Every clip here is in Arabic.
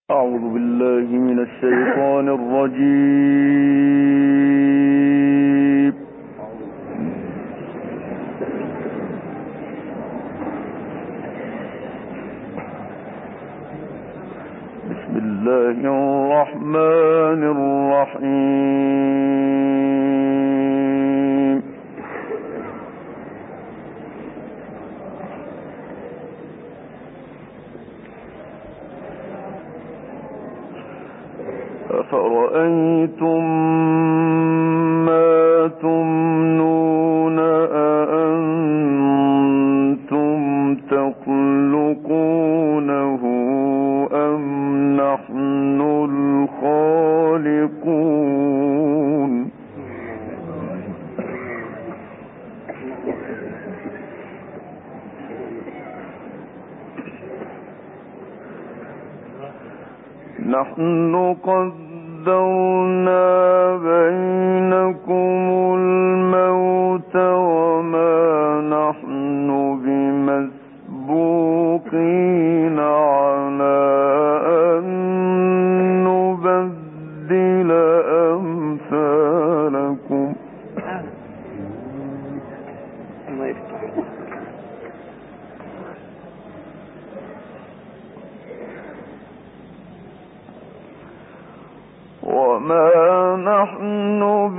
أعوذ بالله من الشيطان الرجيم. بسم الله الرحمن الرحيم. أفرأيتم ما تمنون أأنتم تخلقونه أم نحن الخالقون نحن قدرنا بينكم الموت وما نحن بمسبوقين على أن نبدل أمثالكم وما نحن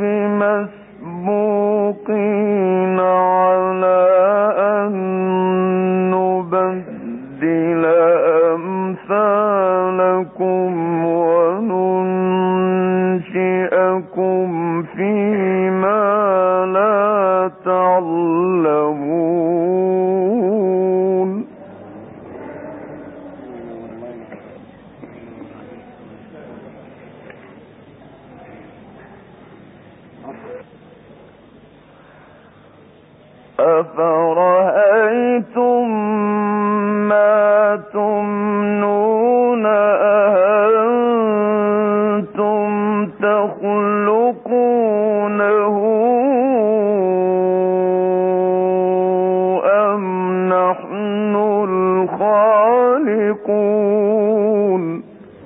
بمسبوقين على أن نبدل أمثالكم وننشئكم فيما لا تعلمون أفرأيتم ما تمنون أأنتم تخلقونه أم نحن الخالقون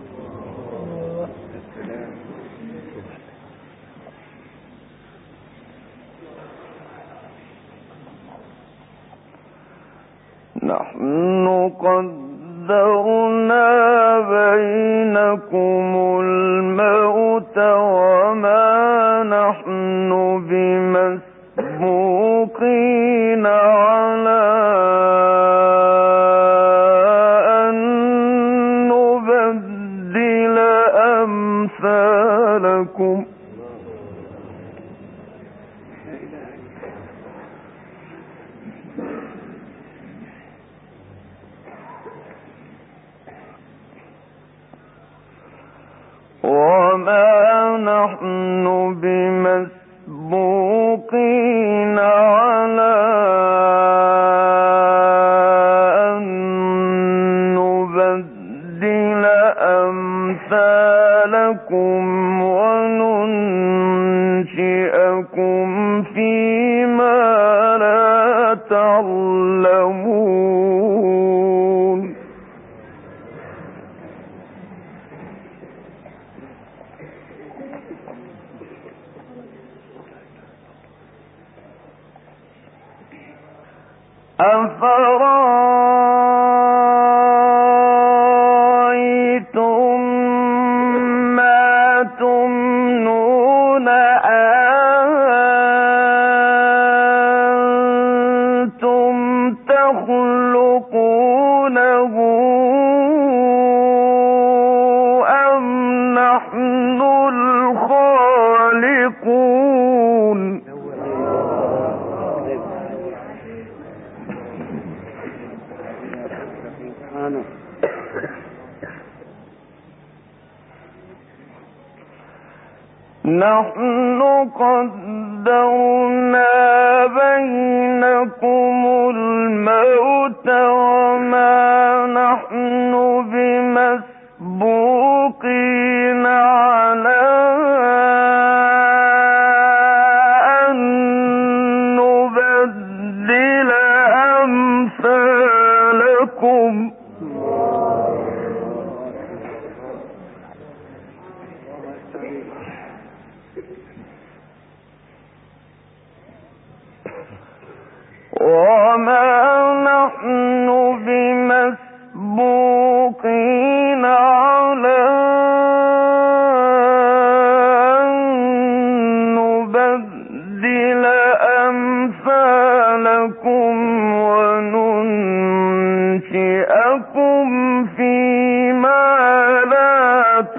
نحن قدرنا بينكم الموت وما نحن بمسبوقين على أن نبدل أمثالكم وما نحن بمسبوقين على أن نبدل أمثالكم وننشئكم فيما لا تعلمون أفرأيتم ما تمنون أأنتم تخلقونه أم نحن الخالقون نحن قدرنا بينكم الموت وما نحن بمسبوقين على أن نبدل أمثالكم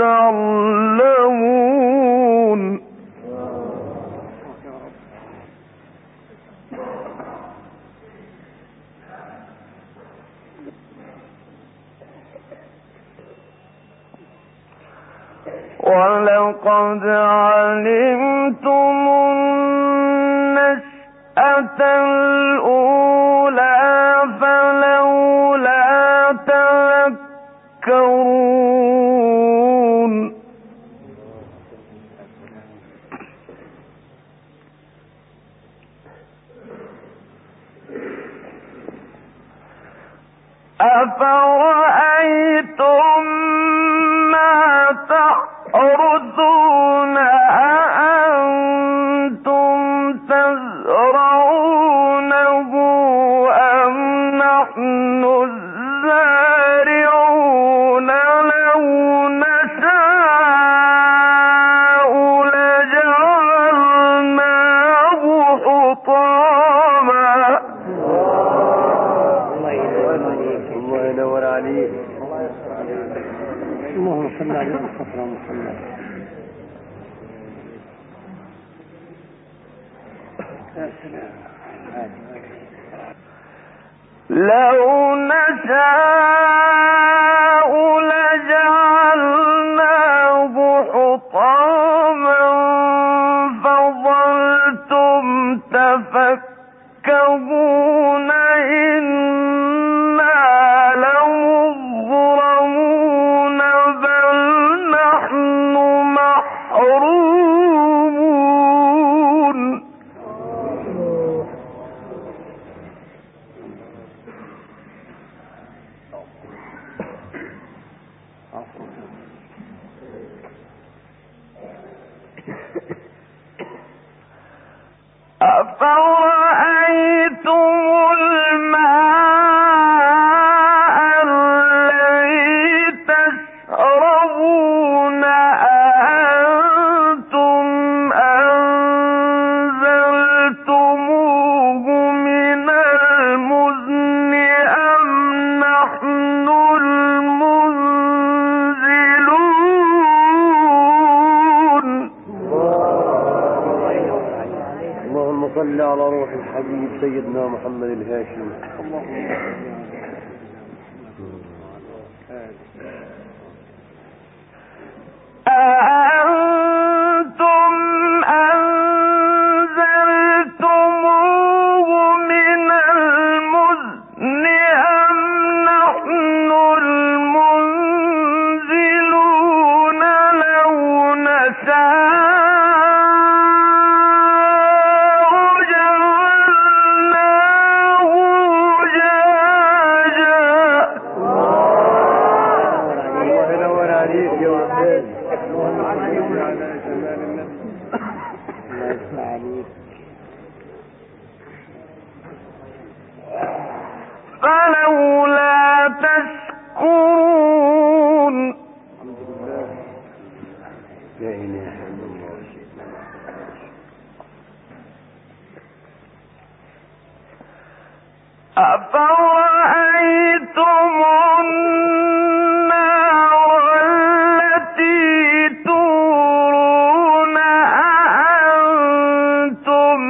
تعلمون ولقد علمتم النشأة الأولى فلولا تذكرون أفرأيتم ما تحرثون أأنتم تزرعونه أم نحن الزارعون لو نشاء لجعلناه حطاما الله ينور عليك. اللهم صل على المصطفى محمد. لو نشاء لجعلناه حطاما فظلتم تفكهون إنا لمغرمون بل نحن محرومون أفرأيتم الماء الذي تشربون أأنتم أنزلتموه من المزن أم نحن المنزلون اللهم صل على روح الحبيب سيدنا محمد الهاشمي. أأنتم أنزلتموه من المزن أم نحن المنزلون لو نشاء فلولا تشكرون لا إله إلا الله. أفرأيتم النار التي تورون أأنتم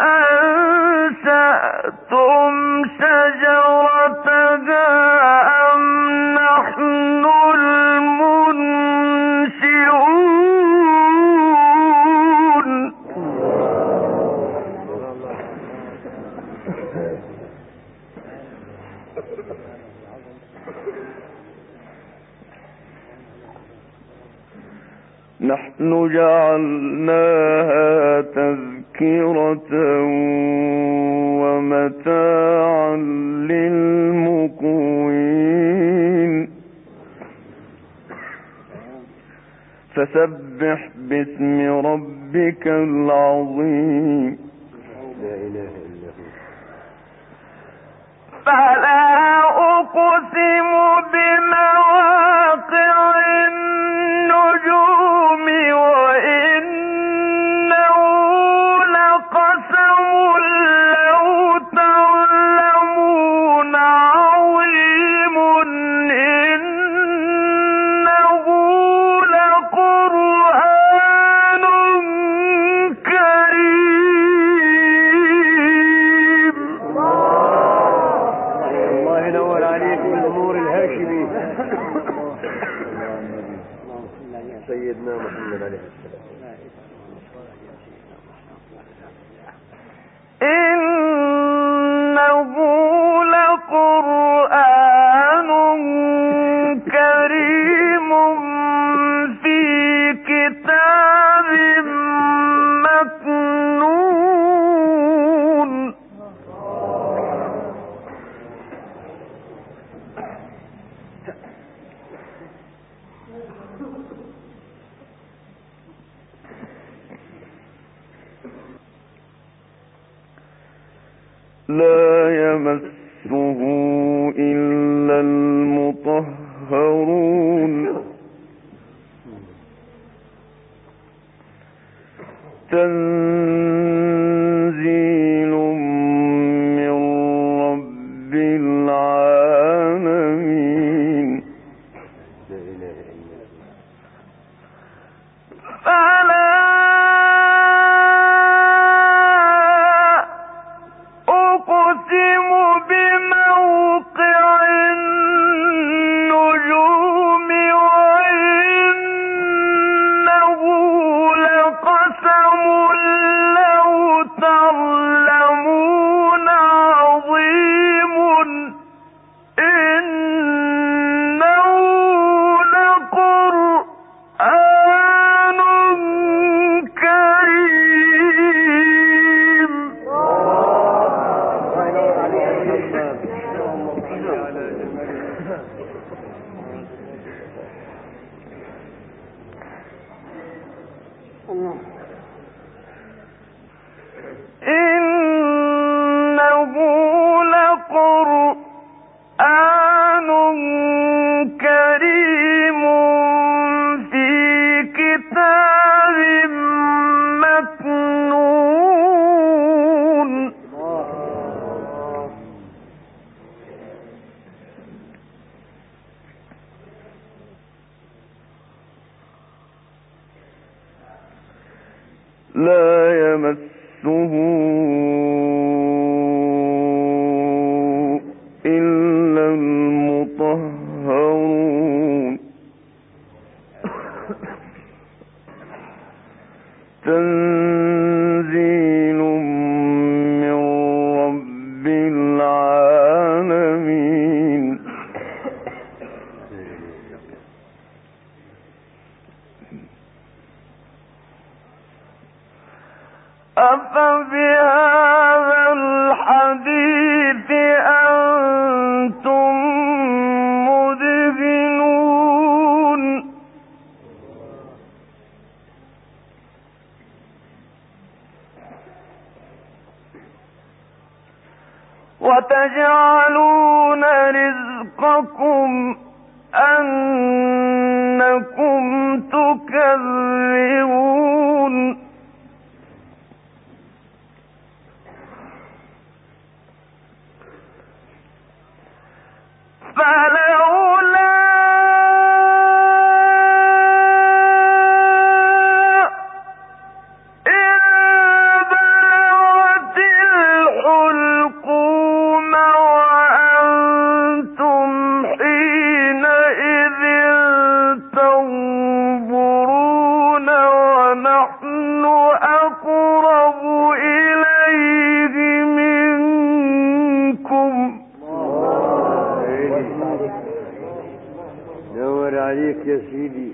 أنشأتم شجرتها أم نحن المنشئون نحن جعلناها تذكرة ومتاعا للمقوين فسبح باسم ربك العظيم لا إله إلا هو. فلا أقسم بمواقع النجوم وإنه لقسم لو تعلمون عظيم إنه سيدنا محمد عليه السلام. إنه لقرآن كريم في كتاب مكنون لا يمسه إلا المطهرون تنزيل من رب العالمين فلا أقسم بموقع النجوم وإنه لقسم لو تعلمون عظيم إنه لقرآن كريم إنه لقرآن كريم في كتاب مكنون لا يمسه إلا المطهرون تنزيل من رب العالمين أفبهذا الحديث أنتم مدهنون وتجعلون رزقكم أنكم تكذبون فلولا إذ بلغت الحلقوم وأنتم حينئذ تنظرون ونحن أقرب إليه منكم نور عليك يا سيدي.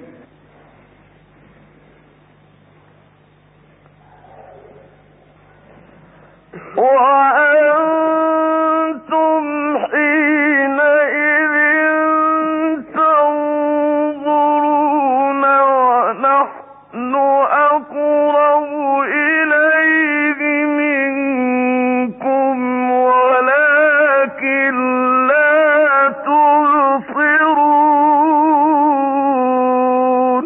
وأنتم حينئذ تنظرون ونحن أقرب إليه منكم ولكن لا تبصرون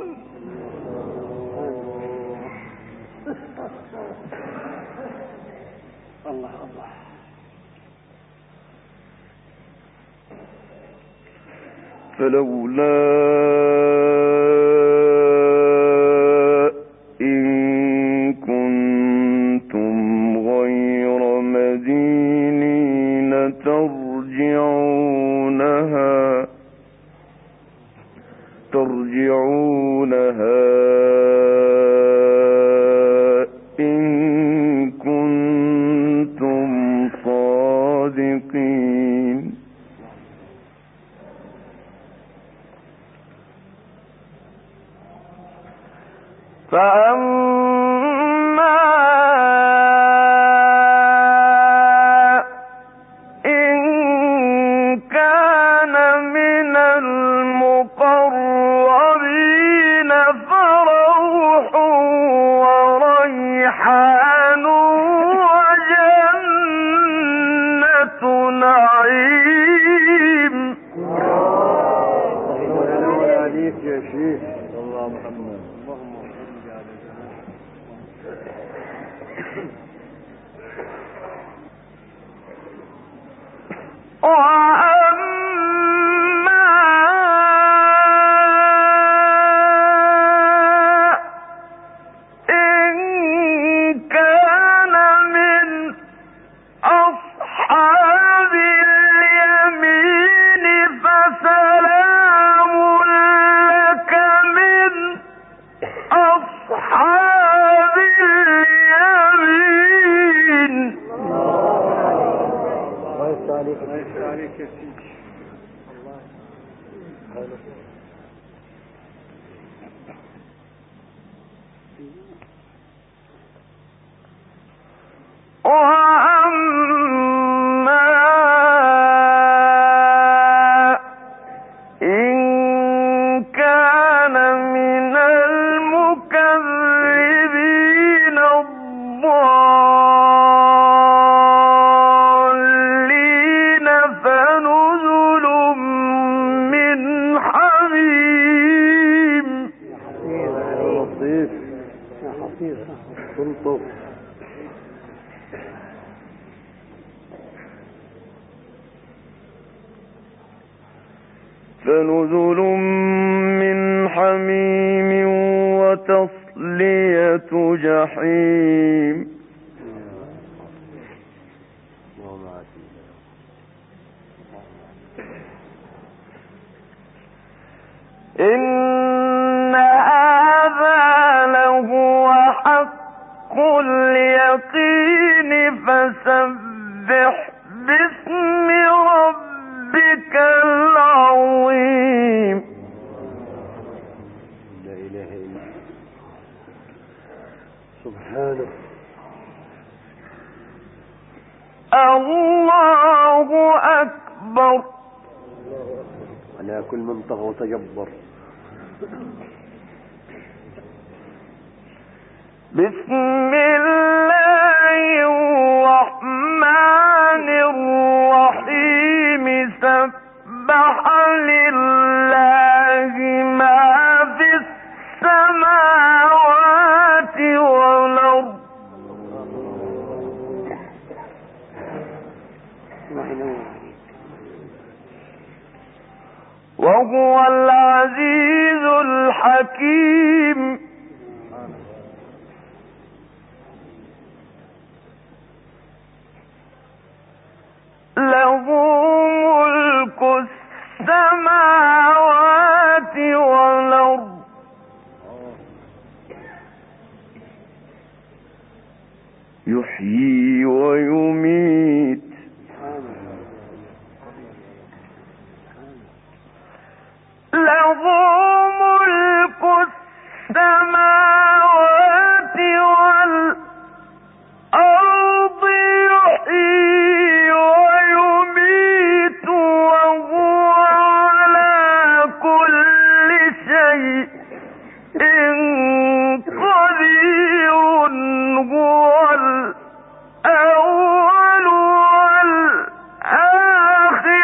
الله الله. فلولا إن كنتم غير مدينين ترجعونها ترجعونها إن كنتم صادقين. فأما إن كان من المقربين فروح وريحان وجنة نعيم. الله عليك يا شيخ. الله محمد. وأما إن كان من أصحاب اليمين فسلام لك من أصحاب اليمين. الله عليك يا سيدي. وأما إن كان من المكذبين الضالين فنزل من حميم. يا لطيف يا حفيظ تلطف. فنزل من حميم وتصلية جحيم. إن هذا لهو حق اليقين فسبح باسم ربك العظيم. لا إله إلا الله سبحانه. الله أكبر. على كل من طغى وتجبر. بسم الله الرحمن الرحيم. سبح لله ما في السماوات والأرض وهو العزيز الحكيم. له ملك السماوات والأرض يحيي ويميت. له ملك السماوات والأرض يحيي ويميت وهو على كل شيء قدير. هو الأول والآخر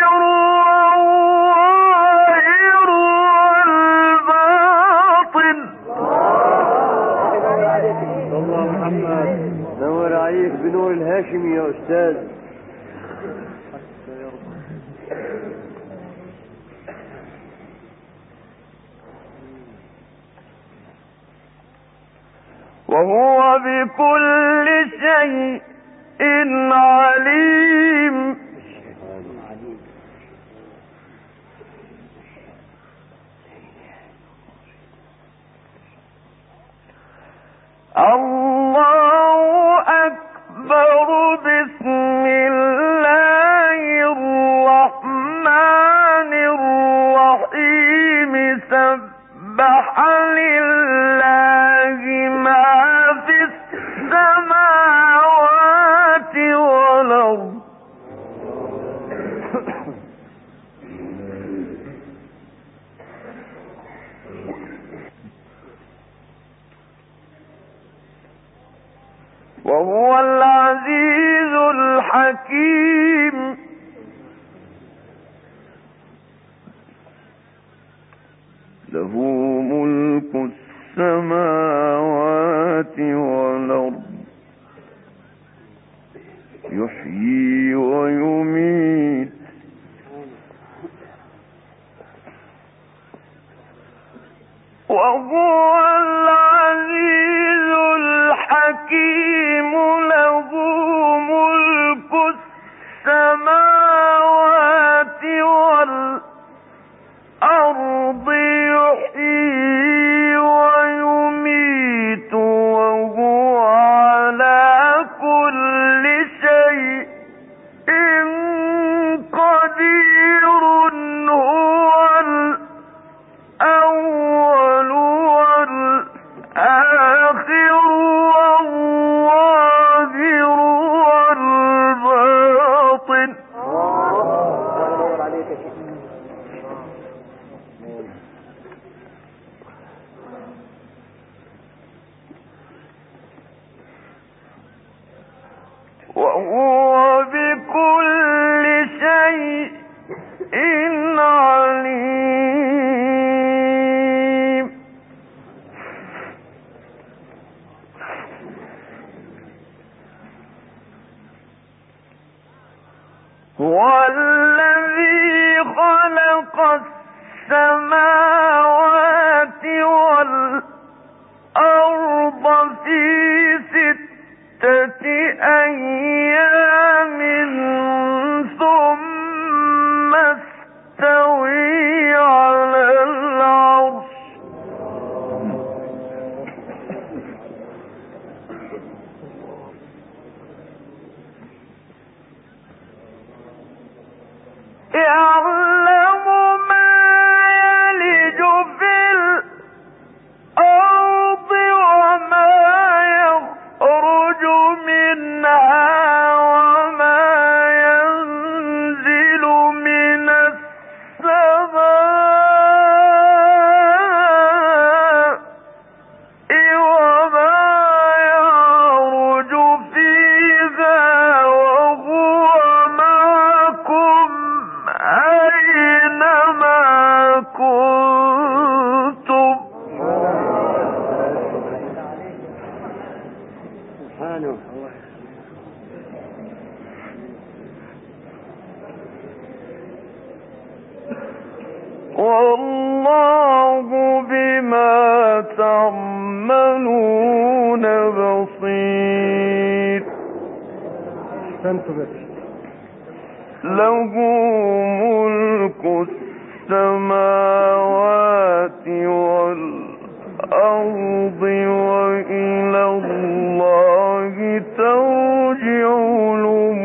والظاهر والباطن. الله محمد. نور عليك بنور الهاشمي يا أستاذ. وهو بكل شيء عليم. الله أكبر. بسم الله الرحمن الرحيم. سبح لله ما في السماوات والأرض. وهو العزيز الحكيم. له ملك السماوات والأرض. يحيي ويميت. وهو العزيز الحكيم. له ملك السماوات والأرض. يحيي ويميت وهو على كل شيء قدير. هو الأول والآخر والظاهر والباطن. وهو بكل شيء عليم. هو الذي خلق السماوات والأرض في 6 أيام ثم استوى على العرش. يعلم ما يلج في الأرض وما يخرج منها وما ينزل من السماء وما يعرج فيها وهو معكم أينما كنتم. سبحانه. والله بما تعملون بصير. له ملك السماوات والأرض وإلى الله ترجع الأمور.